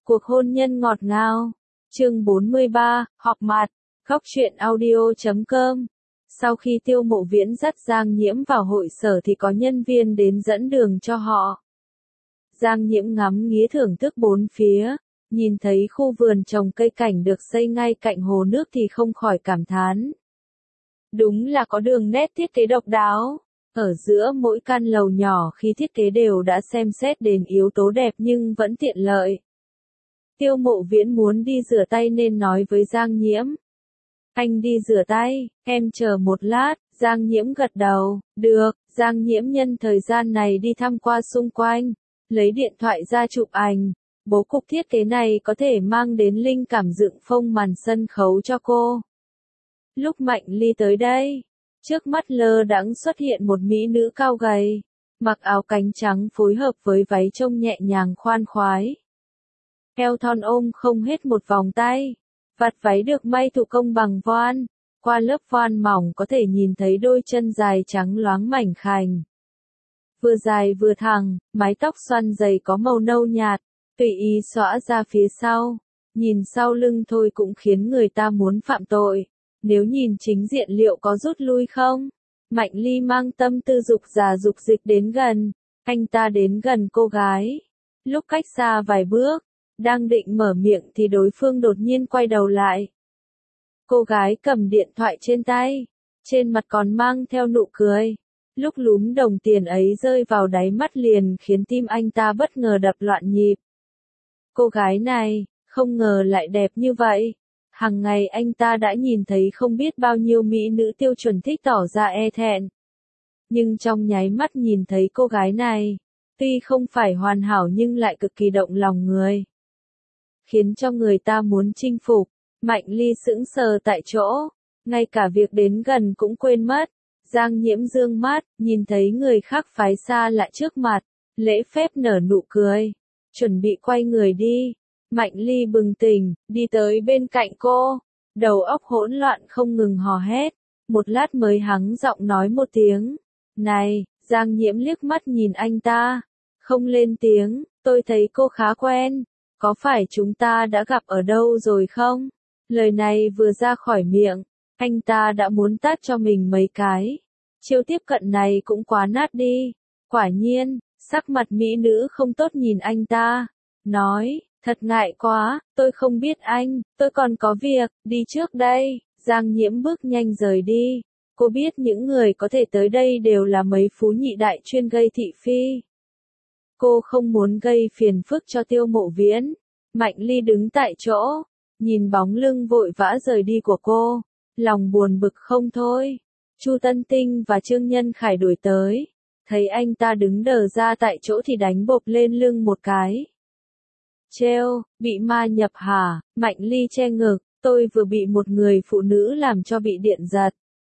Cuộc hôn nhân ngọt ngào. Chương 43, họp mặt. Góc truyện audio.com. Sau khi Tiêu Mộ Viễn dắt Giang Nhiễm vào hội sở thì có nhân viên đến dẫn đường cho họ. Giang Nhiễm ngắm nghía thưởng thức bốn phía, nhìn thấy khu vườn trồng cây cảnh được xây ngay cạnh hồ nước thì không khỏi cảm thán. Đúng là có đường nét thiết kế độc đáo. Ở giữa mỗi căn lầu nhỏ khi thiết kế đều đã xem xét đến yếu tố đẹp nhưng vẫn tiện lợi. Tiêu Mộ Viễn muốn đi rửa tay nên nói với Giang Nhiễm. Anh đi rửa tay, em chờ một lát. Giang Nhiễm gật đầu, được. Giang Nhiễm nhân thời gian này đi thăm qua xung quanh, lấy điện thoại ra chụp ảnh. Bố cục thiết kế này có thể mang đến linh cảm dựng phông màn sân khấu cho cô. Lúc Mạnh Ly tới đây, trước mắt lơ đãng xuất hiện một mỹ nữ cao gầy, mặc áo cánh trắng phối hợp với váy trông nhẹ nhàng khoan khoái. Eo thon ôm không hết một vòng tay, vạt váy được may thủ công bằng voan, qua lớp voan mỏng có thể nhìn thấy đôi chân dài trắng loáng mảnh khảnh. Vừa dài vừa thẳng, mái tóc xoăn dày có màu nâu nhạt, tùy ý xõa ra phía sau, nhìn sau lưng thôi cũng khiến người ta muốn phạm tội. Nếu nhìn chính diện liệu có rút lui không? Mạnh Ly mang tâm tư dục giả dục dịch đến gần, anh ta đến gần cô gái. Lúc cách xa vài bước, đang định mở miệng thì đối phương đột nhiên quay đầu lại. Cô gái cầm điện thoại trên tay, trên mặt còn mang theo nụ cười. Lúc lúm đồng tiền ấy rơi vào đáy mắt liền khiến tim anh ta bất ngờ đập loạn nhịp. Cô gái này, không ngờ lại đẹp như vậy. Hằng ngày anh ta đã nhìn thấy không biết bao nhiêu mỹ nữ tiêu chuẩn thích tỏ ra e thẹn. Nhưng trong nháy mắt nhìn thấy cô gái này, tuy không phải hoàn hảo nhưng lại cực kỳ động lòng người. Khiến cho người ta muốn chinh phục. Mạnh Ly sững sờ tại chỗ, ngay cả việc đến gần cũng quên mất. Giang Nhiễm dương mắt, nhìn thấy người khác phái xa lại trước mặt, lễ phép nở nụ cười, chuẩn bị quay người đi. Mạnh Ly bừng tỉnh, đi tới bên cạnh cô, đầu óc hỗn loạn không ngừng hò hét, một lát mới hắng giọng nói một tiếng. Này, Giang Nhiễm liếc mắt nhìn anh ta, không lên tiếng, tôi thấy cô khá quen, có phải chúng ta đã gặp ở đâu rồi không? Lời này vừa ra khỏi miệng, anh ta đã muốn tát cho mình mấy cái. Chiêu tiếp cận này cũng quá nát đi. Quả nhiên, sắc mặt mỹ nữ không tốt nhìn anh ta, nói. Thật ngại quá, tôi không biết anh, tôi còn có việc, đi trước đây. Giang Nhiễm bước nhanh rời đi. Cô biết những người có thể tới đây đều là mấy phú nhị đại chuyên gây thị phi. Cô không muốn gây phiền phức cho Tiêu Mộ Viễn. Mạnh Ly đứng tại chỗ, nhìn bóng lưng vội vã rời đi của cô, lòng buồn bực không thôi. Chu Tân Tinh và Trương Nhân Khải đuổi tới, thấy anh ta đứng đờ ra tại chỗ thì đánh bộp lên lưng một cái. Trêu, bị ma nhập hả? Mạnh Ly che ngực, tôi vừa bị một người phụ nữ làm cho bị điện giật.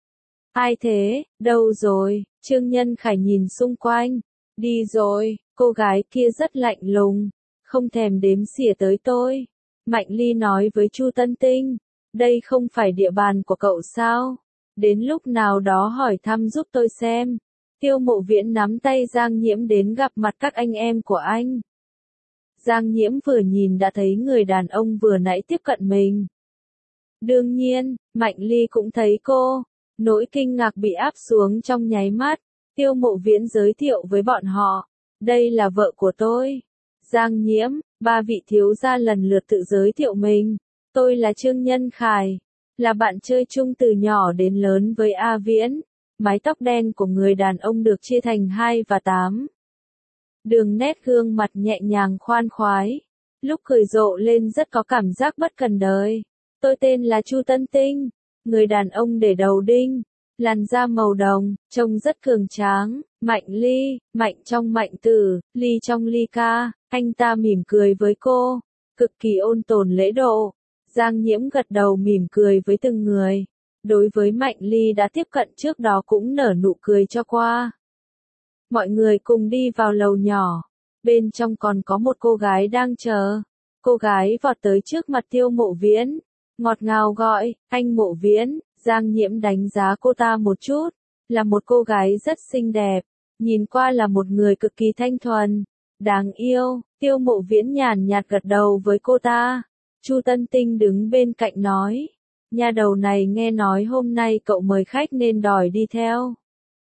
Ai thế, đâu rồi? Trương Nhân Khải nhìn xung quanh. Đi rồi, cô gái kia rất lạnh lùng, không thèm đếm xỉa tới tôi. Mạnh Ly nói với Chu Tân Tinh, đây không phải địa bàn của cậu sao? Đến lúc nào đó hỏi thăm giúp tôi xem. Tiêu Mộ Viễn nắm tay Giang Nhiễm đến gặp mặt các anh em của anh. Giang Nhiễm vừa nhìn đã thấy người đàn ông vừa nãy tiếp cận mình. Đương nhiên, Mạnh Ly cũng thấy cô. Nỗi kinh ngạc bị áp xuống trong nháy mắt. Tiêu Mộ Viễn giới thiệu với bọn họ. Đây là vợ của tôi. Giang Nhiễm, ba vị thiếu gia lần lượt tự giới thiệu mình. Tôi là Trương Nhân Khải, là bạn chơi chung từ nhỏ đến lớn với A Viễn. Mái tóc đen của người đàn ông được chia thành 2 và 8. Đường nét gương mặt nhẹ nhàng khoan khoái, lúc cười rộ lên rất có cảm giác bất cần đời. Tôi tên là Chu Tân Tinh, người đàn ông để đầu đinh, làn da màu đồng, trông rất cường tráng. Mạnh Ly, mạnh trong mạnh tử, ly trong ly ca. Anh ta mỉm cười với cô, cực kỳ ôn tồn lễ độ. Giang Nhiễm gật đầu mỉm cười với từng người. Đối với Mạnh Ly đã tiếp cận trước đó cũng nở nụ cười cho qua. Mọi người cùng đi vào lầu nhỏ. Bên trong còn có một cô gái đang chờ. Cô gái vọt tới trước mặt Tiêu Mộ Viễn, ngọt ngào gọi, anh Mộ Viễn. Giang Nhiễm đánh giá cô ta một chút. Là một cô gái rất xinh đẹp. Nhìn qua là một người cực kỳ thanh thuần. Đáng yêu, Tiêu Mộ Viễn nhàn nhạt gật đầu với cô ta. Chu Tân Tinh đứng bên cạnh nói. Nha đầu này nghe nói hôm nay cậu mời khách nên đòi đi theo.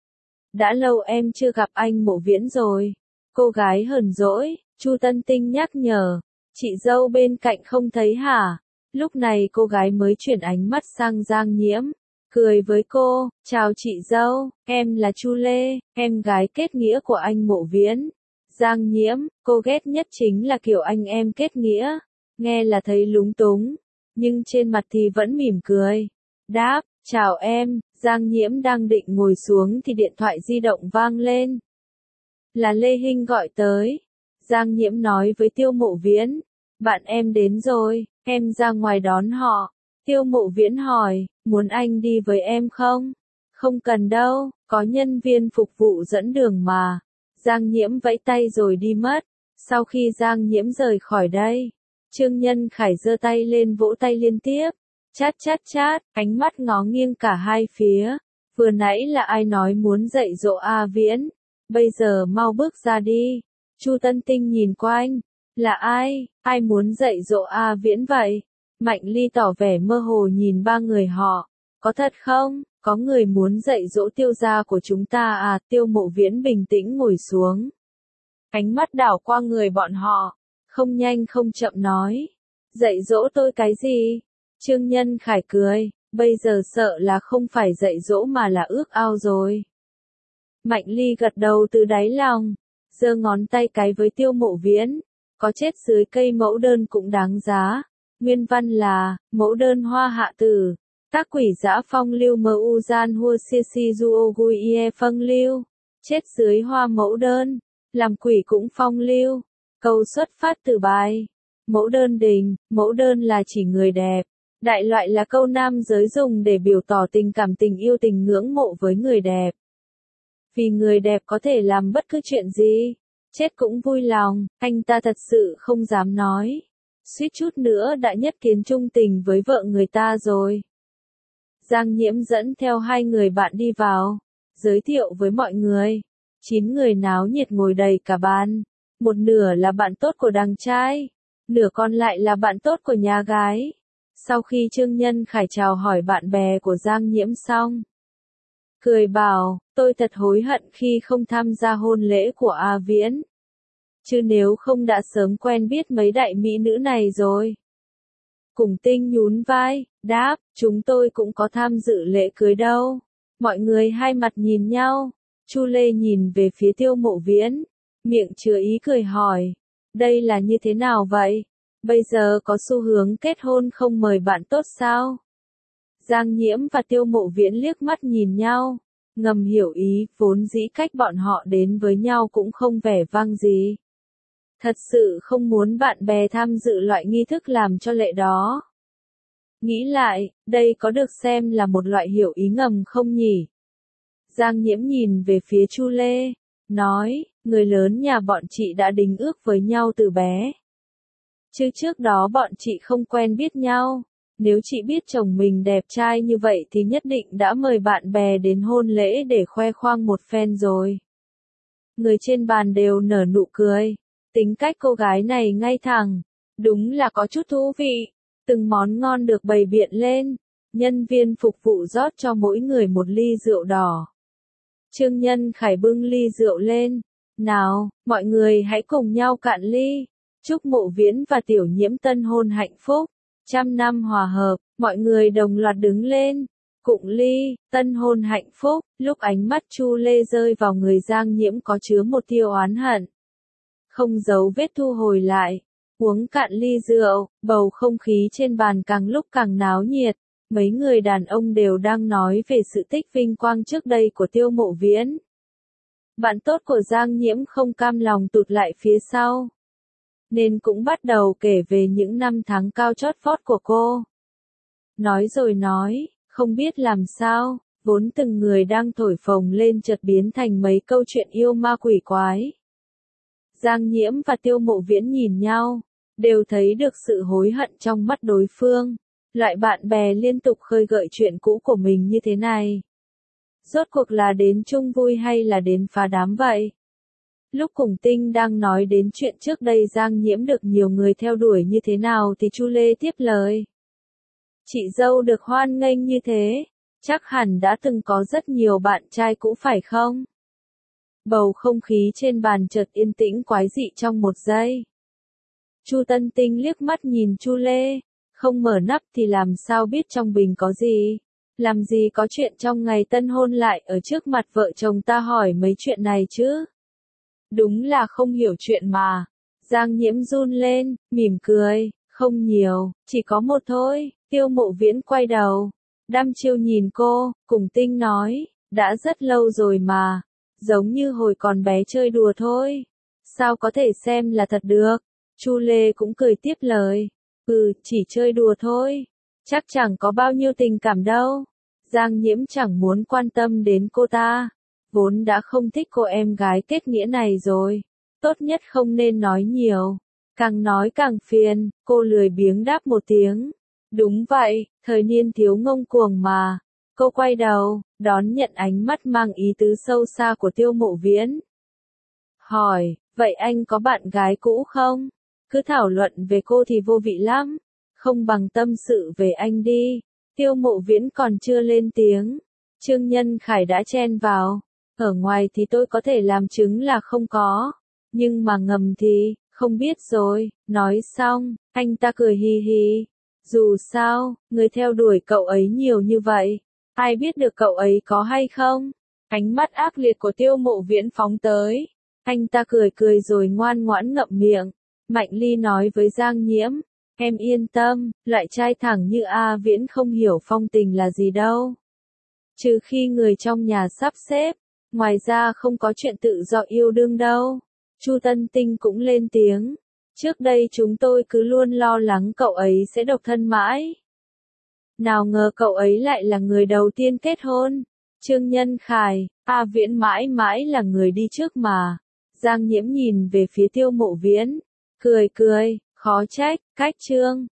Đã lâu em chưa gặp anh Mộ Viễn rồi. Cô gái hờn dỗi, Chu Tân Tinh nhắc nhở. Chị dâu bên cạnh không thấy hả? Lúc này cô gái mới chuyển ánh mắt sang Giang Nhiễm. Cười với cô, chào chị dâu, em là Chu Lê, em gái kết nghĩa của anh Mộ Viễn. Giang Nhiễm, cô ghét nhất chính là kiểu anh em kết nghĩa. Nghe là thấy lúng túng, nhưng trên mặt thì vẫn mỉm cười. Đáp, chào em, Giang Nhiễm đang định ngồi xuống thì điện thoại di động vang lên. Là Lê Hinh gọi tới. Giang Nhiễm nói với Tiêu Mộ Viễn, bạn em đến rồi, em ra ngoài đón họ. Tiêu Mộ Viễn hỏi, muốn anh đi với em không? Không cần đâu, có nhân viên phục vụ dẫn đường mà. Giang Nhiễm vẫy tay rồi đi mất. Sau khi Giang Nhiễm rời khỏi đây, Trương Nhân Khải giơ tay lên vỗ tay liên tiếp. Chát chát chát, ánh mắt ngó nghiêng cả hai phía. Vừa nãy là ai nói muốn dạy dỗ A Viễn? Bây giờ mau bước ra đi. Chu Tân Tinh nhìn quanh. Là ai? Ai muốn dạy dỗ A Viễn vậy? Mạnh Ly tỏ vẻ mơ hồ nhìn ba người họ. Có thật không? Có người muốn dạy dỗ Tiêu gia của chúng ta à? Tiêu Mộ Viễn bình tĩnh ngồi xuống. Ánh mắt đảo qua người bọn họ. Không nhanh không chậm nói. Dạy dỗ tôi cái gì? Trương Nhân Khải cười. Bây giờ sợ là không phải dạy dỗ mà là ước ao rồi. Mạnh Ly gật đầu từ đáy lòng. Giơ ngón tay cái với Tiêu Mộ Viễn. Có chết dưới cây mẫu đơn cũng đáng giá. Nguyên văn là, mẫu đơn hoa hạ tử. Tác quỷ dã phong lưu mơ u gian hua si si du ô gui ie phong lưu. Chết dưới hoa mẫu đơn. Làm quỷ cũng phong lưu. Câu xuất phát từ bài. Mẫu đơn đình, mẫu đơn là chỉ người đẹp. Đại loại là câu nam giới dùng để biểu tỏ tình cảm tình yêu tình ngưỡng mộ với người đẹp. Vì người đẹp có thể làm bất cứ chuyện gì. Chết cũng vui lòng, anh ta thật sự không dám nói. Suýt chút nữa đã nhất kiến chung tình với vợ người ta rồi. Giang Nhiễm dẫn theo hai người bạn đi vào. Giới thiệu với mọi người. 9 người náo nhiệt ngồi đầy cả bàn. Một nửa là bạn tốt của đàn trai. Nửa còn lại là bạn tốt của nhà gái. Sau khi Trương Nhân Khải chào hỏi bạn bè của Giang Nhiễm xong. Cười bảo, tôi thật hối hận khi không tham gia hôn lễ của A Viễn. Chứ nếu không đã sớm quen biết mấy đại mỹ nữ này rồi. Cùng Tinh nhún vai, đáp, chúng tôi cũng có tham dự lễ cưới đâu. Mọi người hai mặt nhìn nhau. Chu Lê nhìn về phía Tiêu Mộ Viễn. Miệng chứa ý cười hỏi. Đây là như thế nào vậy? Bây giờ có xu hướng kết hôn không mời bạn tốt sao? Giang Nhiễm và Tiêu Mộ Viễn liếc mắt nhìn nhau. Ngầm hiểu ý, vốn dĩ cách bọn họ đến với nhau cũng không vẻ vang gì. Thật sự không muốn bạn bè tham dự loại nghi thức làm cho lệ đó. Nghĩ lại, đây có được xem là một loại hiểu ý ngầm không nhỉ? Giang Nhiễm nhìn về phía Chu Lê, nói, người lớn nhà bọn chị đã đính ước với nhau từ bé. Chứ trước đó bọn chị không quen biết nhau. Nếu chị biết chồng mình đẹp trai như vậy thì nhất định đã mời bạn bè đến hôn lễ để khoe khoang một phen rồi. Người trên bàn đều nở nụ cười. Tính cách cô gái này ngay thẳng. Đúng là có chút thú vị. Từng món ngon được bày biện lên. Nhân viên phục vụ rót cho mỗi người một ly rượu đỏ. Trương Nhân Khải bưng ly rượu lên. Nào, mọi người hãy cùng nhau cạn ly. Chúc Mộ Viễn và Tiểu Nhiễm tân hôn hạnh phúc. 100 năm hòa hợp, mọi người đồng loạt đứng lên. Cụng ly, tân hôn hạnh phúc. Lúc ánh mắt Chu Lê rơi vào người Giang Nhiễm có chứa một tia oán hận. Không giấu vết thu hồi lại. Uống cạn ly rượu, bầu không khí trên bàn càng lúc càng náo nhiệt. Mấy người đàn ông đều đang nói về sự tích vinh quang trước đây của Tiêu Mộ Viễn. Bạn tốt của Giang Nhiễm không cam lòng tụt lại phía sau. Nên cũng bắt đầu kể về những năm tháng cao chót vót của cô. Nói rồi nói, không biết làm sao, vốn từng người đang thổi phồng lên chợt biến thành mấy câu chuyện yêu ma quỷ quái. Giang Nhiễm và Tiêu Mộ Viễn nhìn nhau, đều thấy được sự hối hận trong mắt đối phương. Loại bạn bè liên tục khơi gợi chuyện cũ của mình như thế này. Rốt cuộc là đến chung vui hay là đến phá đám vậy? Lúc Cùng Tinh đang nói đến chuyện trước đây Giang Nhiễm được nhiều người theo đuổi như thế nào thì Chu Lê tiếp lời. Chị dâu được hoan nghênh như thế, chắc hẳn đã từng có rất nhiều bạn trai cũ phải không? Bầu không khí trên bàn chợt yên tĩnh quái dị trong một giây. Chu Tân Tinh liếc mắt nhìn Chu Lê, không mở nắp thì làm sao biết trong bình có gì? Làm gì có chuyện trong ngày tân hôn lại ở trước mặt vợ chồng ta hỏi mấy chuyện này chứ? Đúng là không hiểu chuyện mà. Giang Nhiễm run lên, mỉm cười, không nhiều, chỉ có một thôi. Tiêu Mộ Viễn quay đầu, đăm chiêu nhìn cô, Cùng Tinh nói, đã rất lâu rồi mà, giống như hồi còn bé chơi đùa thôi. Sao có thể xem là thật được? Chu Lê cũng cười tiếp lời, chỉ chơi đùa thôi, chắc chẳng có bao nhiêu tình cảm đâu. Giang Nhiễm chẳng muốn quan tâm đến cô ta, vốn đã không thích cô em gái kết nghĩa này rồi, tốt nhất không nên nói nhiều, càng nói càng phiền. Cô lười biếng đáp một tiếng, đúng vậy, thời niên thiếu ngông cuồng mà. Cô quay đầu, đón nhận ánh mắt mang ý tứ sâu xa của Tiêu Mộ Viễn. Hỏi, vậy anh có bạn gái cũ không? Cứ thảo luận về cô thì vô vị lắm, không bằng tâm sự về anh đi. Tiêu Mộ Viễn còn chưa lên tiếng, Trương Nhân Khải đã chen vào. Ở ngoài thì tôi có thể làm chứng là không có, nhưng mà ngầm thì, không biết rồi. Nói xong, anh ta cười hi hi. Dù sao, người theo đuổi cậu ấy nhiều như vậy, ai biết được cậu ấy có hay không? Ánh mắt ác liệt của Tiêu Mộ Viễn phóng tới. Anh ta cười cười rồi ngoan ngoãn ngậm miệng. Mạnh Ly nói với Giang Nhiễm, em yên tâm, loại trai thẳng như A Viễn không hiểu phong tình là gì đâu. Trừ khi người trong nhà sắp xếp, ngoài ra không có chuyện tự do yêu đương đâu. Chu Tân Tinh cũng lên tiếng, trước đây chúng tôi cứ luôn lo lắng cậu ấy sẽ độc thân mãi. Nào ngờ cậu ấy lại là người đầu tiên kết hôn. Trương Nhân Khải, A Viễn mãi mãi là người đi trước mà. Giang Nhiễm nhìn về phía Tiêu Mộ Viễn, cười cười, khó trách, cách Trương